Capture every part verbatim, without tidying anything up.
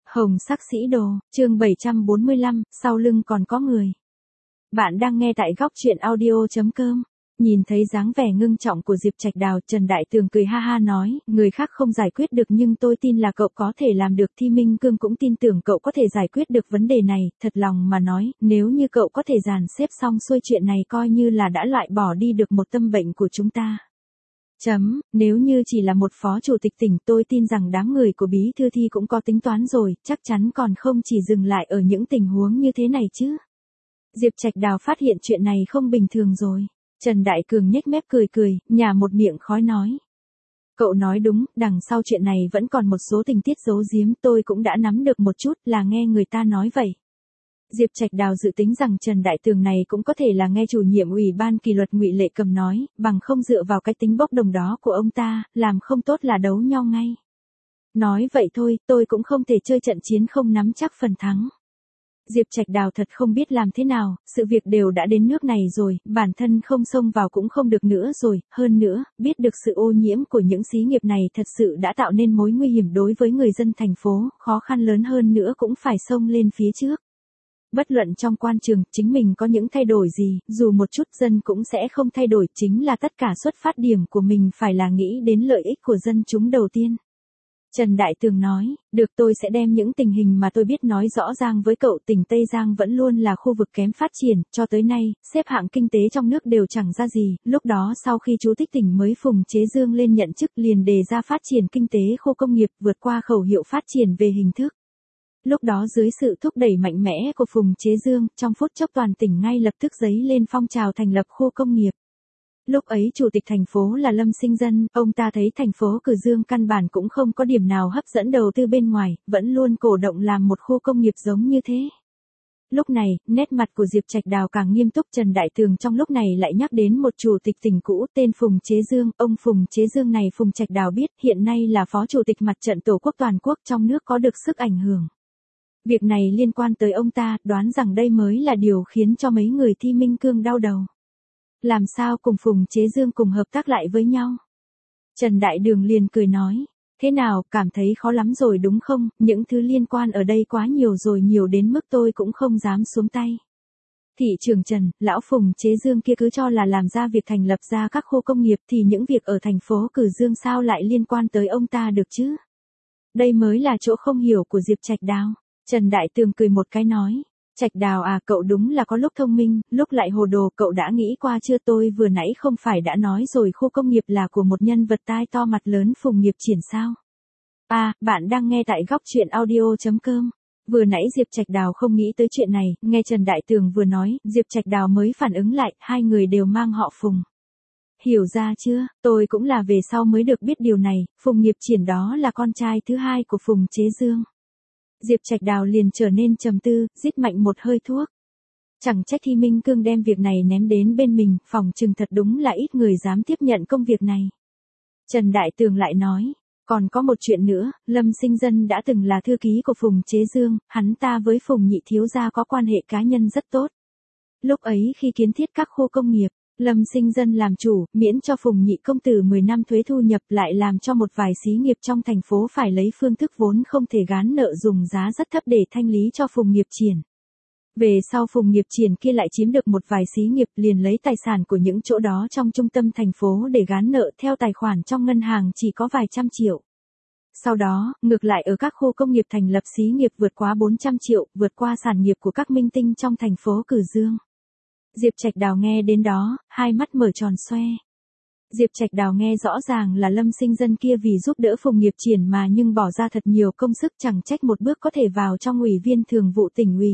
Hồng sắc sĩ đồ, chương bảy trăm bốn mươi lăm, sau lưng còn có người. Bạn đang nghe tại góc truyện audio chấm com. Nhìn thấy dáng vẻ ngưng trọng của Diệp Trạch Đào, Trần Đại Tường cười ha ha nói, người khác không giải quyết được nhưng tôi tin là cậu có thể làm được. Thi Minh Cương cũng tin tưởng cậu có thể giải quyết được vấn đề này, thật lòng mà nói, nếu như cậu có thể dàn xếp xong xuôi chuyện này coi như là đã loại bỏ đi được một tâm bệnh của chúng ta. Chấm, nếu như chỉ là một phó chủ tịch tỉnh tôi tin rằng đám người của bí thư Thi cũng có tính toán rồi, chắc chắn còn không chỉ dừng lại ở những tình huống như thế này chứ. Diệp Trạch Đào phát hiện chuyện này không bình thường rồi. Trần Đại Cường nhếch mép cười cười, nhả một miệng khói nói. Cậu nói đúng, đằng sau chuyện này vẫn còn một số tình tiết giấu giếm, tôi cũng đã nắm được một chút, là nghe người ta nói vậy. Diệp Trạch Đào dự tính rằng Trần Đại Tường này cũng có thể là nghe chủ nhiệm ủy ban kỷ luật Ngụy Lệ Cầm nói, bằng không dựa vào cái tính bốc đồng đó của ông ta, làm không tốt là đấu nhau ngay. Nói vậy thôi, tôi cũng không thể chơi trận chiến không nắm chắc phần thắng. Diệp Trạch Đào thật không biết làm thế nào, sự việc đều đã đến nước này rồi, bản thân không xông vào cũng không được nữa rồi, hơn nữa, biết được sự ô nhiễm của những xí nghiệp này thật sự đã tạo nên mối nguy hiểm đối với người dân thành phố, khó khăn lớn hơn nữa cũng phải xông lên phía trước. Bất luận trong quan trường, chính mình có những thay đổi gì, dù một chút dân cũng sẽ không thay đổi, chính là tất cả xuất phát điểm của mình phải là nghĩ đến lợi ích của dân chúng đầu tiên. Trần Đại Tường nói, được tôi sẽ đem những tình hình mà tôi biết nói rõ ràng với cậu. Tỉnh Tây Giang vẫn luôn là khu vực kém phát triển, cho tới nay, xếp hạng kinh tế trong nước đều chẳng ra gì, lúc đó sau khi Chủ tịch tỉnh mới Phùng Chế Dương lên nhận chức liền đề ra phát triển kinh tế khu công nghiệp vượt qua khẩu hiệu phát triển về hình thức. Lúc đó dưới sự thúc đẩy mạnh mẽ của Phùng Chế Dương, trong phút chốc toàn tỉnh ngay lập tức dấy lên phong trào thành lập khu công nghiệp. Lúc ấy chủ tịch thành phố là Lâm Sinh Dân, ông ta thấy thành phố Cử Dương căn bản cũng không có điểm nào hấp dẫn đầu tư bên ngoài, vẫn luôn cổ động làm một khu công nghiệp giống như thế. Lúc này, nét mặt của Diệp Trạch Đào càng nghiêm túc. Trần Đại Tường trong lúc này lại nhắc đến một chủ tịch tỉnh cũ tên Phùng Chế Dương, ông Phùng Chế Dương này Phùng Trạch Đào biết hiện nay là phó chủ tịch mặt trận Tổ quốc toàn quốc trong nước có được sức ảnh hưởng. Việc này liên quan tới ông ta, đoán rằng đây mới là điều khiến cho mấy người Thi Minh Cương đau đầu. Làm sao cùng Phùng Chế Dương cùng hợp tác lại với nhau? Trần Đại Đường liền cười nói, thế nào, cảm thấy khó lắm rồi đúng không, những thứ liên quan ở đây quá nhiều rồi, nhiều đến mức tôi cũng không dám xuống tay. Thị trưởng Trần, lão Phùng Chế Dương kia cứ cho là làm ra việc thành lập ra các khu công nghiệp thì những việc ở thành phố Cử Dương sao lại liên quan tới ông ta được chứ? Đây mới là chỗ không hiểu của Diệp Trạch Đào. Trần Đại Tường cười một cái nói, Trạch Đào à, cậu đúng là có lúc thông minh, lúc lại hồ đồ, cậu đã nghĩ qua chưa? Tôi vừa nãy không phải đã nói rồi khu công nghiệp là của một nhân vật tai to mặt lớn Phùng Nghiệp Triển sao? À, bạn đang nghe tại góc truyện audio chấm com. Vừa nãy Diệp Trạch Đào không nghĩ tới chuyện này, nghe Trần Đại Tường vừa nói, Diệp Trạch Đào mới phản ứng lại, hai người đều mang họ Phùng. Hiểu ra chưa, tôi cũng là về sau mới được biết điều này, Phùng Nghiệp Triển đó là con trai thứ hai của Phùng Chế Dương. Diệp Trạch Đào liền trở nên trầm tư, rít mạnh một hơi thuốc. Chẳng trách Thi Minh Cương đem việc này ném đến bên mình, phòng trừng thật đúng là ít người dám tiếp nhận công việc này. Trần Đại Tường lại nói, còn có một chuyện nữa, Lâm Sinh Dân đã từng là thư ký của Phùng Chế Dương, hắn ta với Phùng Nhị thiếu gia có quan hệ cá nhân rất tốt. Lúc ấy khi kiến thiết các khu công nghiệp, Lâm Sinh Dân làm chủ, miễn cho Phùng Nhị công tử mười năm thuế thu nhập, lại làm cho một vài xí nghiệp trong thành phố phải lấy phương thức vốn không thể gán nợ dùng giá rất thấp để thanh lý cho Phùng Nghiệp Triển. Về sau Phùng Nghiệp Triển kia lại chiếm được một vài xí nghiệp, liền lấy tài sản của những chỗ đó trong trung tâm thành phố để gán nợ, theo tài khoản trong ngân hàng chỉ có vài trăm triệu. Sau đó, ngược lại ở các khu công nghiệp thành lập xí nghiệp vượt quá bốn trăm triệu, vượt qua sản nghiệp của các minh tinh trong thành phố Cử Dương. Diệp Trạch Đào nghe đến đó, hai mắt mở tròn xoe. Diệp Trạch Đào nghe rõ ràng là Lâm Sinh Dân kia vì giúp đỡ Phùng Nghiệp Triển mà nhưng bỏ ra thật nhiều công sức, chẳng trách một bước có thể vào trong ủy viên thường vụ tỉnh ủy.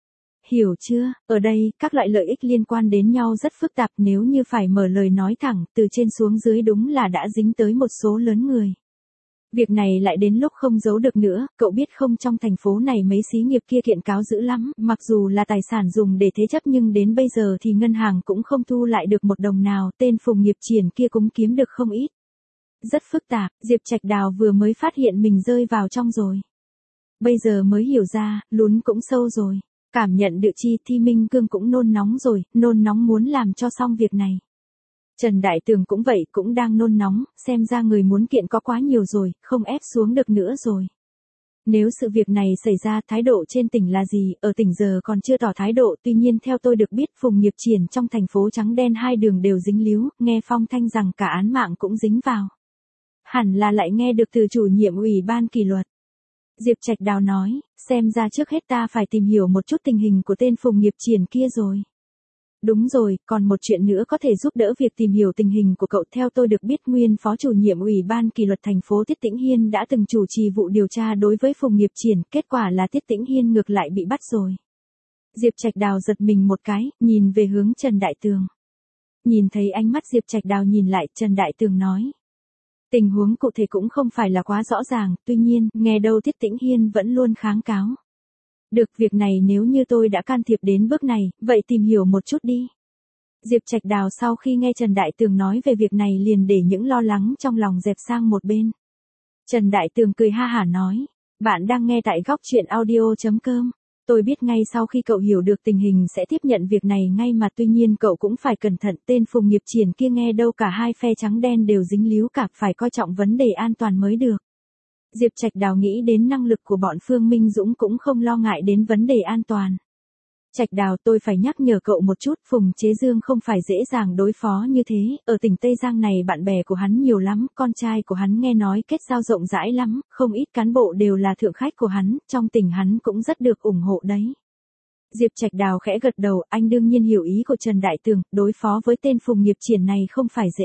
Hiểu chưa, ở đây, các loại lợi ích liên quan đến nhau rất phức tạp, nếu như phải mở lời nói thẳng, từ trên xuống dưới đúng là đã dính tới một số lớn người. Việc này lại đến lúc không giấu được nữa, cậu biết không, trong thành phố này mấy xí nghiệp kia kiện cáo dữ lắm, mặc dù là tài sản dùng để thế chấp nhưng đến bây giờ thì ngân hàng cũng không thu lại được một đồng nào, tên Phùng Nghiệp Triển kia cũng kiếm được không ít. Rất phức tạp, Diệp Trạch Đào vừa mới phát hiện mình rơi vào trong rồi. Bây giờ mới hiểu ra, lún cũng sâu rồi, cảm nhận được chi. Thi Minh Cương cũng nôn nóng rồi, nôn nóng muốn làm cho xong việc này. Trần Đại Tường cũng vậy, cũng đang nôn nóng, xem ra người muốn kiện có quá nhiều rồi, không ép xuống được nữa rồi. Nếu sự việc này xảy ra, thái độ trên tỉnh là gì, ở tỉnh giờ còn chưa tỏ thái độ, tuy nhiên theo tôi được biết Phùng Nghiệp Triển trong thành phố trắng đen hai đường đều dính líu, nghe phong thanh rằng cả án mạng cũng dính vào. Hẳn là lại nghe được từ chủ nhiệm ủy ban kỷ luật. Diệp Trạch Đào nói, xem ra trước hết ta phải tìm hiểu một chút tình hình của tên Phùng Nghiệp Triển kia rồi. Đúng rồi, còn một chuyện nữa có thể giúp đỡ việc tìm hiểu tình hình của cậu. Theo tôi được biết nguyên phó chủ nhiệm ủy ban kỷ luật thành phố Tiết Tĩnh Hiên đã từng chủ trì vụ điều tra đối với Phùng Nghiệp Triển, kết quả là Tiết Tĩnh Hiên ngược lại bị bắt rồi. Diệp Trạch Đào giật mình một cái, nhìn về hướng Trần Đại Tường. Nhìn thấy ánh mắt Diệp Trạch Đào nhìn lại, Trần Đại Tường nói. Tình huống cụ thể cũng không phải là quá rõ ràng, tuy nhiên, nghe đâu Tiết Tĩnh Hiên vẫn luôn kháng cáo. Được, việc này nếu như tôi đã can thiệp đến bước này, vậy tìm hiểu một chút đi. Diệp Trạch Đào sau khi nghe Trần Đại Tường nói về việc này liền để những lo lắng trong lòng dẹp sang một bên. Trần Đại Tường cười ha hả nói, bạn đang nghe tại góc truyện audio chấm com. Tôi biết ngay sau khi cậu hiểu được tình hình sẽ tiếp nhận việc này ngay mà, tuy nhiên cậu cũng phải cẩn thận, tên Phùng Nghiệp Triển kia nghe đâu cả hai phe trắng đen đều dính líu cả, phải coi trọng vấn đề an toàn mới được. Diệp Trạch Đào nghĩ đến năng lực của bọn Phương Minh Dũng cũng không lo ngại đến vấn đề an toàn. Trạch Đào, tôi phải nhắc nhở cậu một chút, Phùng Chế Dương không phải dễ dàng đối phó như thế, ở tỉnh Tây Giang này bạn bè của hắn nhiều lắm, con trai của hắn nghe nói kết giao rộng rãi lắm, không ít cán bộ đều là thượng khách của hắn, trong tỉnh hắn cũng rất được ủng hộ đấy. Diệp Trạch Đào khẽ gật đầu, anh đương nhiên hiểu ý của Trần Đại Tường, đối phó với tên Phùng Nghiệp Triển này không phải dễ.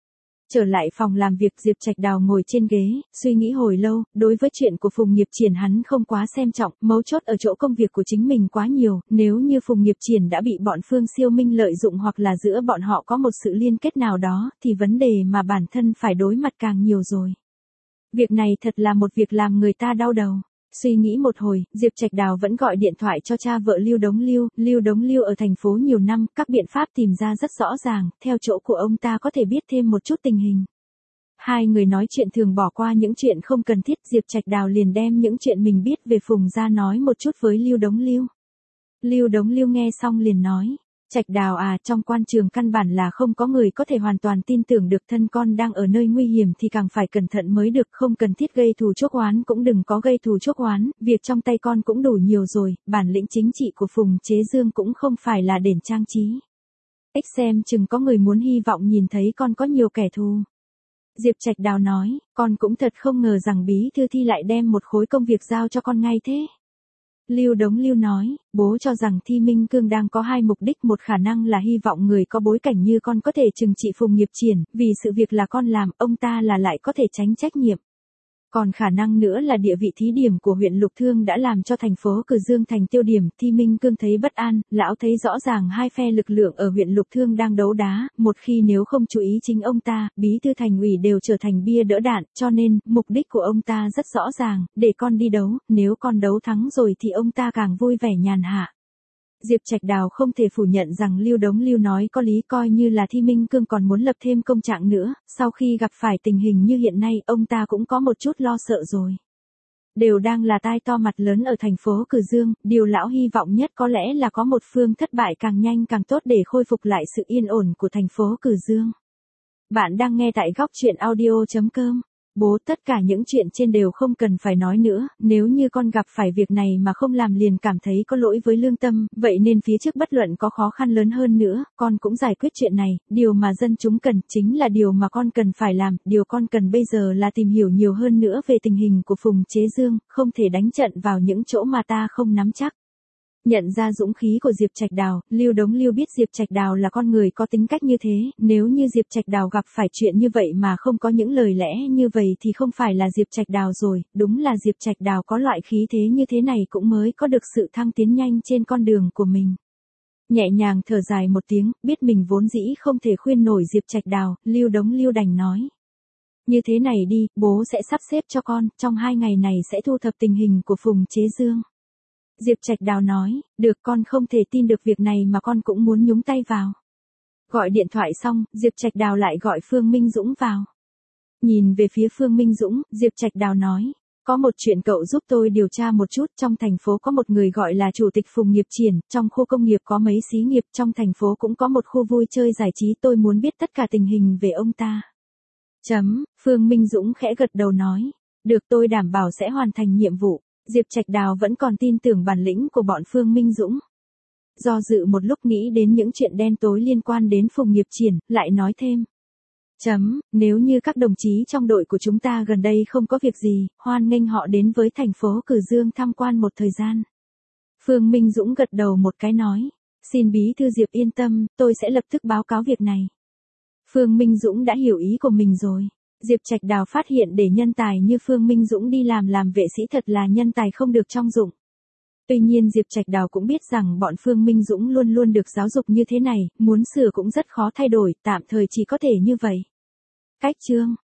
Trở lại phòng làm việc, Diệp Trạch Đào ngồi trên ghế, suy nghĩ hồi lâu, đối với chuyện của Phùng Nghiệp Triển hắn không quá xem trọng, mấu chốt ở chỗ công việc của chính mình quá nhiều, nếu như Phùng Nghiệp Triển đã bị bọn Phương Siêu Minh lợi dụng hoặc là giữa bọn họ có một sự liên kết nào đó, thì vấn đề mà bản thân phải đối mặt càng nhiều rồi. Việc này thật là một việc làm người ta đau đầu. Suy nghĩ một hồi, Diệp Trạch Đào vẫn gọi điện thoại cho cha vợ Lưu Đống Lưu, Lưu Đống Lưu ở thành phố nhiều năm, các biện pháp tìm ra rất rõ ràng, theo chỗ của ông ta có thể biết thêm một chút tình hình. Hai người nói chuyện thường bỏ qua những chuyện không cần thiết, Diệp Trạch Đào liền đem những chuyện mình biết về Phùng ra nói một chút với Lưu Đống Lưu. Lưu Đống Lưu nghe xong liền nói, Trạch Đào à, trong quan trường căn bản là không có người có thể hoàn toàn tin tưởng được, thân con đang ở nơi nguy hiểm thì càng phải cẩn thận mới được, không cần thiết gây thù chuốc oán, cũng đừng có gây thù chuốc oán, việc trong tay con cũng đủ nhiều rồi, bản lĩnh chính trị của Phùng Chế Dương cũng không phải là đền trang trí. Ích xem chừng có người muốn hy vọng nhìn thấy con có nhiều kẻ thù. Diệp Trạch Đào nói, con cũng thật không ngờ rằng bí thư Thi lại đem một khối công việc giao cho con ngay thế. Lưu Đống Lưu nói, bố cho rằng Thi Minh Cương đang có hai mục đích, một khả năng là hy vọng người có bối cảnh như con có thể trừng trị Phùng Nghiệp Triển, vì sự việc là con làm, ông ta là lại có thể tránh trách nhiệm. Còn khả năng nữa là địa vị thí điểm của huyện Lục Thương đã làm cho thành phố Cử Dương thành tiêu điểm, Thi Minh Cương thấy bất an, lão thấy rõ ràng hai phe lực lượng ở huyện Lục Thương đang đấu đá, một khi nếu không chú ý chính ông ta, bí thư thành ủy đều trở thành bia đỡ đạn, cho nên, mục đích của ông ta rất rõ ràng, để con đi đấu, nếu con đấu thắng rồi thì ông ta càng vui vẻ nhàn hạ. Diệp Trạch Đào không thể phủ nhận rằng Lưu Đống Lưu nói có lý, coi như là Thi Minh Cương còn muốn lập thêm công trạng nữa, sau khi gặp phải tình hình như hiện nay, ông ta cũng có một chút lo sợ rồi. Đều đang là tai to mặt lớn ở thành phố Cử Dương, điều lão hy vọng nhất có lẽ là có một phương thất bại càng nhanh càng tốt để khôi phục lại sự yên ổn của thành phố Cử Dương. Bạn đang nghe tại góc truyện audio chấm com. Bố, tất cả những chuyện trên đều không cần phải nói nữa, nếu như con gặp phải việc này mà không làm liền cảm thấy có lỗi với lương tâm, vậy nên phía trước bất luận có khó khăn lớn hơn nữa, con cũng giải quyết chuyện này, điều mà dân chúng cần chính là điều mà con cần phải làm, điều con cần bây giờ là tìm hiểu nhiều hơn nữa về tình hình của Phùng Chế Dương, không thể đánh trận vào những chỗ mà ta không nắm chắc. Nhận ra dũng khí của Diệp Trạch Đào, Lưu Đống Lưu biết Diệp Trạch Đào là con người có tính cách như thế, nếu như Diệp Trạch Đào gặp phải chuyện như vậy mà không có những lời lẽ như vậy thì không phải là Diệp Trạch Đào rồi, đúng là Diệp Trạch Đào có loại khí thế như thế này cũng mới có được sự thăng tiến nhanh trên con đường của mình. Nhẹ nhàng thở dài một tiếng, biết mình vốn dĩ không thể khuyên nổi Diệp Trạch Đào, Lưu Đống Lưu đành nói. Như thế này đi, bố sẽ sắp xếp cho con, trong hai ngày này sẽ thu thập tình hình của Phùng Chế Dương. Diệp Trạch Đào nói, được, con không thể tin được việc này mà con cũng muốn nhúng tay vào. Gọi điện thoại xong, Diệp Trạch Đào lại gọi Phương Minh Dũng vào. Nhìn về phía Phương Minh Dũng, Diệp Trạch Đào nói, có một chuyện cậu giúp tôi điều tra một chút, trong thành phố có một người gọi là Chủ tịch Phùng Nghiệp Triển, trong khu công nghiệp có mấy xí nghiệp, trong thành phố cũng có một khu vui chơi giải trí, tôi muốn biết tất cả tình hình về ông ta. Chấm, Phương Minh Dũng khẽ gật đầu nói. Được, tôi đảm bảo sẽ hoàn thành nhiệm vụ. Diệp Trạch Đào vẫn còn tin tưởng bản lĩnh của bọn Phương Minh Dũng. Do dự một lúc nghĩ đến những chuyện đen tối liên quan đến Phùng Nghiệp Triển, lại nói thêm. Chấm, nếu như các đồng chí trong đội của chúng ta gần đây không có việc gì, hoan nghênh họ đến với thành phố Cử Dương tham quan một thời gian. Phương Minh Dũng gật đầu một cái nói. Xin bí thư Diệp yên tâm, tôi sẽ lập tức báo cáo việc này. Phương Minh Dũng đã hiểu ý của mình rồi. Diệp Trạch Đào phát hiện để nhân tài như Phương Minh Dũng đi làm làm vệ sĩ thật là nhân tài không được trong dụng. Tuy nhiên Diệp Trạch Đào cũng biết rằng bọn Phương Minh Dũng luôn luôn được giáo dục như thế này, muốn sửa cũng rất khó thay đổi, tạm thời chỉ có thể như vậy. Cách chương